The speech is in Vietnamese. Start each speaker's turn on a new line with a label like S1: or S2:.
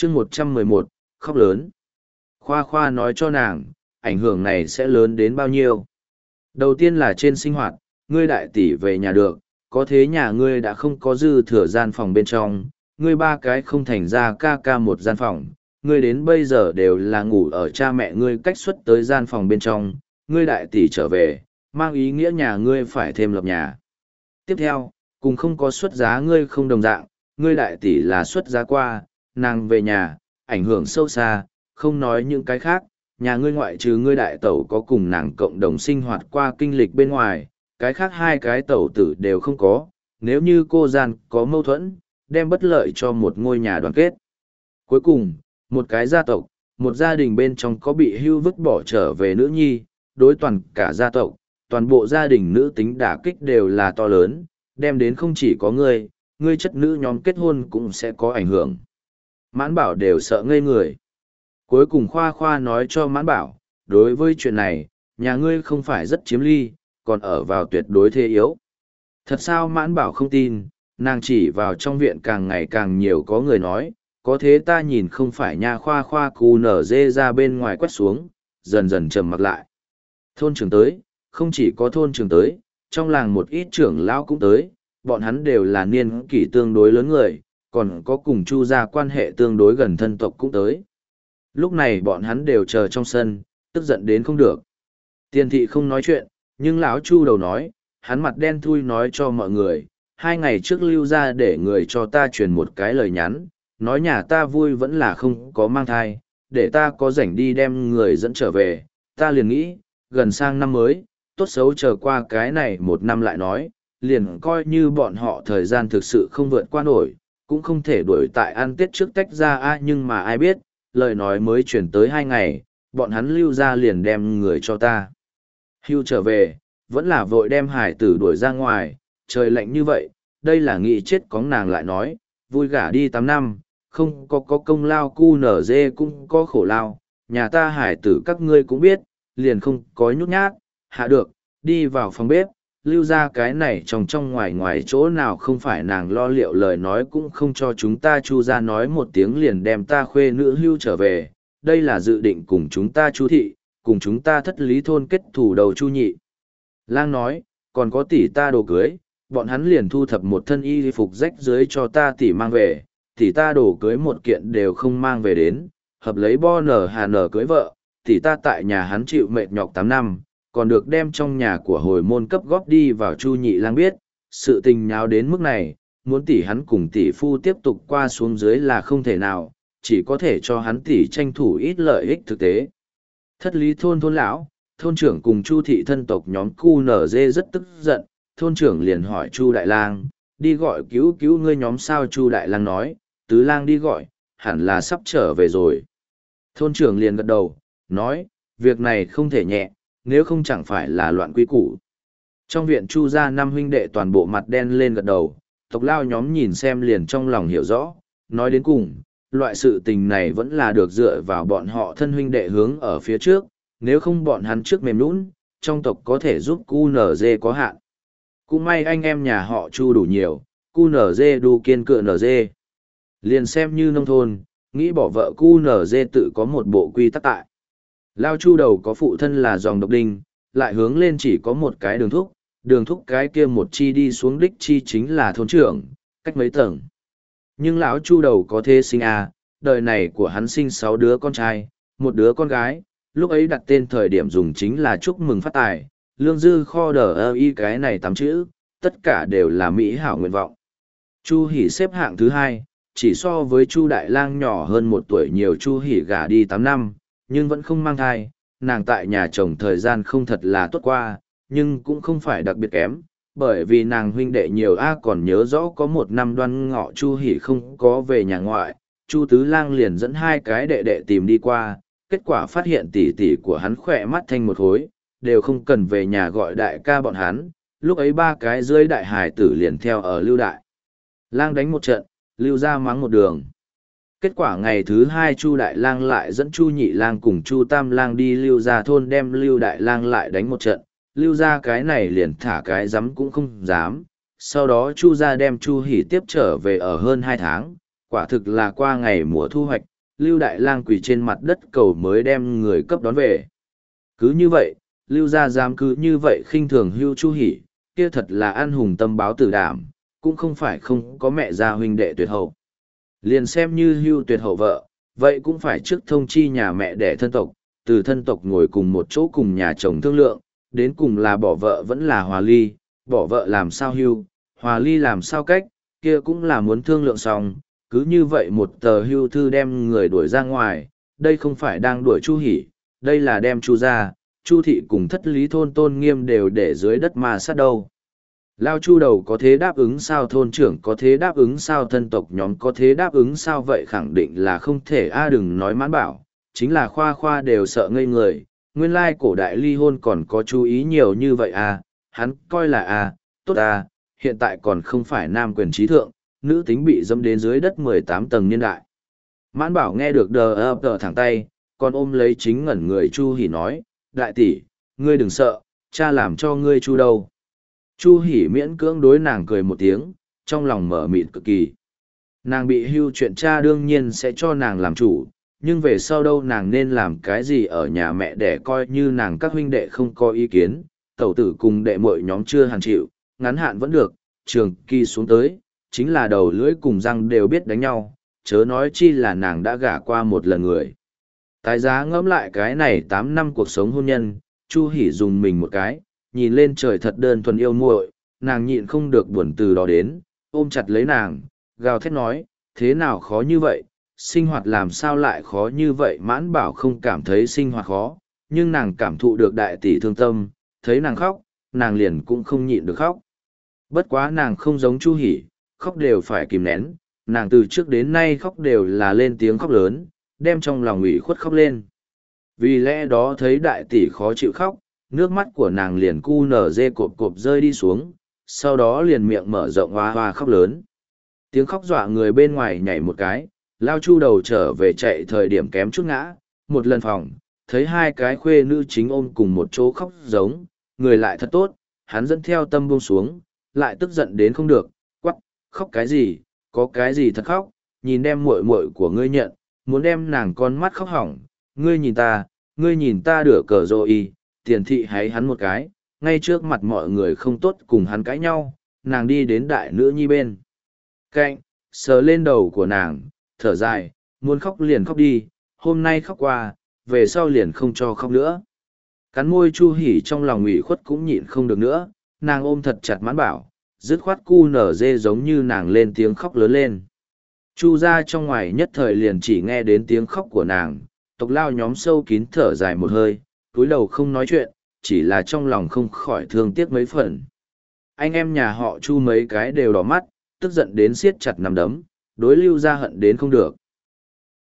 S1: chương 111, khóc lớn. Khoa Khoa nói cho nàng, ảnh hưởng này sẽ lớn đến bao nhiêu. Đầu tiên là trên sinh hoạt, ngươi đại tỷ về nhà được, có thế nhà ngươi đã không có dư thừa gian phòng bên trong, ngươi ba cái không thành ra ca ca một gian phòng, ngươi đến bây giờ đều là ngủ ở cha mẹ ngươi cách xuất tới gian phòng bên trong, ngươi đại tỷ trở về, mang ý nghĩa nhà ngươi phải thêm lập nhà. Tiếp theo, cùng không có xuất giá ngươi không đồng dạng, ngươi đại tỷ là xuất giá qua, nàng về nhà, ảnh hưởng sâu xa, không nói những cái khác, nhà ngươi ngoại trừ ngươi đại tẩu có cùng nàng cộng đồng sinh hoạt qua kinh lịch bên ngoài, cái khác hai cái tẩu tử đều không có, nếu như cô gian có mâu thuẫn, đem bất lợi cho một ngôi nhà đoàn kết. Cuối cùng, một cái gia tộc, một gia đình bên trong có bị hưu vứt bỏ trở về nữ nhi, đối toàn cả gia tộc, toàn bộ gia đình nữ tính đả kích đều là to lớn, đem đến không chỉ có ngươi chất nữ nhóm kết hôn cũng sẽ có ảnh hưởng. Mãn Bảo đều sợ ngây người. Cuối cùng Khoa Khoa nói cho Mãn Bảo, đối với chuyện này, nhà ngươi không phải rất chiếm ly, còn ở vào tuyệt đối thế yếu. Thật sao Mãn Bảo không tin, nàng chỉ vào trong viện càng ngày càng nhiều có người nói, có thế ta nhìn không phải nhà Khoa Khoa cù nở dê ra bên ngoài quét xuống, dần dần trầm mặc lại. Thôn trưởng tới, không chỉ có thôn trưởng tới, trong làng một ít trưởng lão cũng tới, bọn hắn đều là niên kỷ tương đối lớn người, còn có cùng Chu gia quan hệ tương đối gần thân tộc cũng tới. Lúc này bọn hắn đều chờ trong sân, tức giận đến không được. Tiền thị không nói chuyện, nhưng lão Chu đầu nói, hắn mặt đen thui nói cho mọi người, 2 ngày trước lưu ra để người cho ta truyền một cái lời nhắn, nói nhà ta vui vẫn là không có mang thai, để ta có rảnh đi đem người dẫn trở về, ta liền nghĩ, gần sang năm mới, tốt xấu chờ qua cái này 1 năm lại nói, liền coi như bọn họ thời gian thực sự không vượt qua nổi, cũng không thể đuổi tại ăn tết trước tách ra nhưng mà ai biết, lời nói mới chuyển tới 2 ngày, bọn hắn lưu ra liền đem người cho ta. Hưu trở về, vẫn là vội đem hải tử đuổi ra ngoài, trời lạnh như vậy, đây là nghĩ chết có nàng lại nói, vui gả đi 8 năm, không có công lao cu nở dê cũng có khổ lao, nhà ta hải tử các ngươi cũng biết, liền không có nhút nhát, hạ được, đi vào phòng bếp, lưu ra cái này trong ngoài ngoài chỗ nào không phải nàng lo liệu lời nói cũng không cho chúng ta Chu ra nói một tiếng liền đem ta khuê nữ hưu trở về, đây là dự định cùng chúng ta Chu thị, cùng chúng ta thất lý thôn kết thủ đầu Chu nhị. Lang nói, còn có tỷ ta đồ cưới, bọn hắn liền thu thập một thân y phục rách dưới cho ta tỷ mang về, tỷ ta đồ cưới một kiện đều không mang về đến, hợp lấy bo nở hà nở cưới vợ, tỷ ta tại nhà hắn chịu mệt nhọc 8 năm, còn được đem trong nhà của hồi môn cấp góp đi vào Chu nhị lang biết, sự tình nháo đến mức này, muốn tỷ hắn cùng tỷ phu tiếp tục qua xuống dưới là không thể nào, chỉ có thể cho hắn tỷ tranh thủ ít lợi ích thực tế. Thất lý thôn lão, thôn trưởng cùng Chu thị thân tộc nhóm cu nở dê rất tức giận, thôn trưởng liền hỏi Chu đại lang, đi gọi cứu cứu ngươi nhóm sao. Chu đại lang nói, tứ lang đi gọi, hẳn là sắp trở về rồi. Thôn trưởng liền gật đầu, nói, việc này không thể nhẹ, nếu không chẳng phải là loạn quy củ. Trong viện Chu gia 5 huynh đệ toàn bộ mặt đen lên gật đầu, tộc lao nhóm nhìn xem liền trong lòng hiểu rõ, nói đến cùng, loại sự tình này vẫn là được dựa vào bọn họ thân huynh đệ hướng ở phía trước, nếu không bọn hắn trước mềm nũng, trong tộc có thể giúp QNZ có hạn. Cũng may anh em nhà họ Chu đủ nhiều, QNZ đủ kiên cựa NZ. Liền xem như nông thôn, nghĩ bỏ vợ QNZ tự có một bộ quy tắc tại. Lao Chu đầu có phụ thân là dòng độc đinh, lại hướng lên chỉ có một cái đường thúc cái kia một chi đi xuống đích chi chính là thôn trưởng, cách mấy tầng. Nhưng lão Chu đầu có thế sinh đời này của hắn sinh 6 đứa con trai, 1 đứa con gái, lúc ấy đặt tên thời điểm dùng chính là chúc mừng phát tài, lương dư kho đờ y cái này 8 chữ, tất cả đều là mỹ hảo nguyện vọng. Chu Hỷ xếp hạng thứ 2, chỉ so với Chu Đại Lang nhỏ hơn 1 tuổi nhiều. Chu Hỷ gả đi 8 năm, nhưng vẫn không mang thai, nàng tại nhà chồng thời gian không thật là tốt qua, nhưng cũng không phải đặc biệt kém, bởi vì nàng huynh đệ nhiều còn nhớ rõ có 1 năm Đoan Ngọ Chu Hỷ không có về nhà ngoại, Chu Tứ Lang liền dẫn 2 cái đệ đệ tìm đi qua, kết quả phát hiện tỷ tỷ của hắn khỏe mắt thanh một hối, đều không cần về nhà gọi đại ca bọn hắn, lúc ấy 3 cái dưới đại hải tử liền theo ở Lưu Đại Lang đánh một trận, Lưu ra mắng một đường. Kết quả ngày thứ 2 Chu Đại Lang lại dẫn Chu Nhị Lang cùng Chu Tam Lang đi Lưu ra thôn đem Lưu Đại Lang lại đánh một trận, Lưu ra cái này liền thả cái dám cũng không dám. Sau đó Chu ra đem Chu Hỷ tiếp trở về ở hơn 2 tháng, quả thực là qua ngày mùa thu hoạch, Lưu Đại Lang quỳ trên mặt đất cầu mới đem người cấp đón về. Cứ như vậy, Lưu gia dám cứ như vậy khinh thường Hưu Chu Hỉ, kia thật là ăn hùng tâm báo tử đảm, cũng không phải không có mẹ gia huynh đệ tuyệt hậu. Liền xem như Hưu tuyệt hậu vợ, vậy cũng phải trước thông chi nhà mẹ đẻ thân tộc, từ thân tộc ngồi cùng một chỗ cùng nhà chồng thương lượng, đến cùng là bỏ vợ vẫn là hòa ly, bỏ vợ làm sao Hưu, hòa ly làm sao cách, kia cũng là muốn thương lượng xong, cứ như vậy một tờ hưu thư đem người đuổi ra ngoài, đây không phải đang đuổi Chu Hỉ, đây là đem Chu ra, Chu thị cùng thất lý thôn tôn nghiêm đều để dưới đất mà sát đâu. Lao Chu đầu có thế đáp ứng sao, thôn trưởng có thế đáp ứng sao, thân tộc nhóm có thế đáp ứng sao, vậy khẳng định là không thể. Đừng nói Mãn Bảo, chính là Khoa Khoa đều sợ ngây người, nguyên lai cổ đại ly hôn còn có chú ý nhiều như vậy hắn coi là tốt hiện tại còn không phải nam quyền trí thượng, nữ tính bị dâm đến dưới đất 18 tầng niên đại. Mãn Bảo nghe được đờ thẳng tay, còn ôm lấy chính ngẩn người Chu Hỉ nói, đại tỷ, ngươi đừng sợ, cha làm cho ngươi Chu đâu. Chu Hỉ miễn cưỡng đối nàng cười một tiếng, trong lòng mở mịt cực kỳ. Nàng bị hưu chuyện cha đương nhiên sẽ cho nàng làm chủ, nhưng về sau đâu nàng nên làm cái gì ở nhà mẹ để coi như nàng các huynh đệ không có ý kiến, tẩu tử cùng đệ muội nhóm chưa hàn chịu, ngắn hạn vẫn được, trường kỳ xuống tới, chính là đầu lưỡi cùng răng đều biết đánh nhau, chớ nói chi là nàng đã gả qua một lần người. Tái giá ngẫm lại cái này 8 năm cuộc sống hôn nhân, Chu Hỉ dùng mình một cái, nhìn lên trời thật đơn thuần yêu muội, nàng nhịn không được buồn từ đó đến, ôm chặt lấy nàng, gào thét nói, thế nào khó như vậy, sinh hoạt làm sao lại khó như vậy. Mãn Bảo không cảm thấy sinh hoạt khó, nhưng nàng cảm thụ được đại tỷ thương tâm, thấy nàng khóc, nàng liền cũng không nhịn được khóc. Bất quá nàng không giống Chu Hỉ, khóc đều phải kìm nén, nàng từ trước đến nay khóc đều là lên tiếng khóc lớn, đem trong lòng ủy khuất khóc lên. Vì lẽ đó thấy đại tỷ khó chịu khóc, nước mắt của nàng liền cu nở dê cộp cộp rơi đi xuống, sau đó liền miệng mở rộng hoa hoa khóc lớn. Tiếng khóc dọa người bên ngoài nhảy một cái, Lao Chu đầu trở về chạy thời điểm kém chút ngã, một lần phòng, thấy hai cái khuê nữ chính ôm cùng một chỗ khóc giống, người lại thật tốt, hắn dẫn theo tâm buông xuống, lại tức giận đến không được, quắc, khóc cái gì, có cái gì thật khóc, nhìn đem muội muội của ngươi nhận, muốn đem nàng con mắt khóc hỏng, ngươi nhìn ta đửa cờ rồi tiền thị háy hắn một cái, ngay trước mặt mọi người không tốt cùng hắn cãi nhau, nàng đi đến đại nữ nhi bên cạnh, sờ lên đầu của nàng, thở dài, muốn khóc liền khóc đi, hôm nay khóc qua, về sau liền không cho khóc nữa. Cắn môi Chu Hỉ trong lòng ủy khuất cũng nhịn không được nữa, nàng ôm thật chặt Mãn Bảo, dứt khoát cu nở dê giống như nàng lên tiếng khóc lớn lên. Chu ra trong ngoài nhất thời liền chỉ nghe đến tiếng khóc của nàng, tộc Lao nhóm sâu kín thở dài một hơi, cúi đầu không nói chuyện, chỉ là trong lòng không khỏi thương tiếc mấy phần. Anh em nhà họ Chu mấy cái đều đỏ mắt, tức giận đến siết chặt nắm đấm, đối Lưu gia hận đến không được.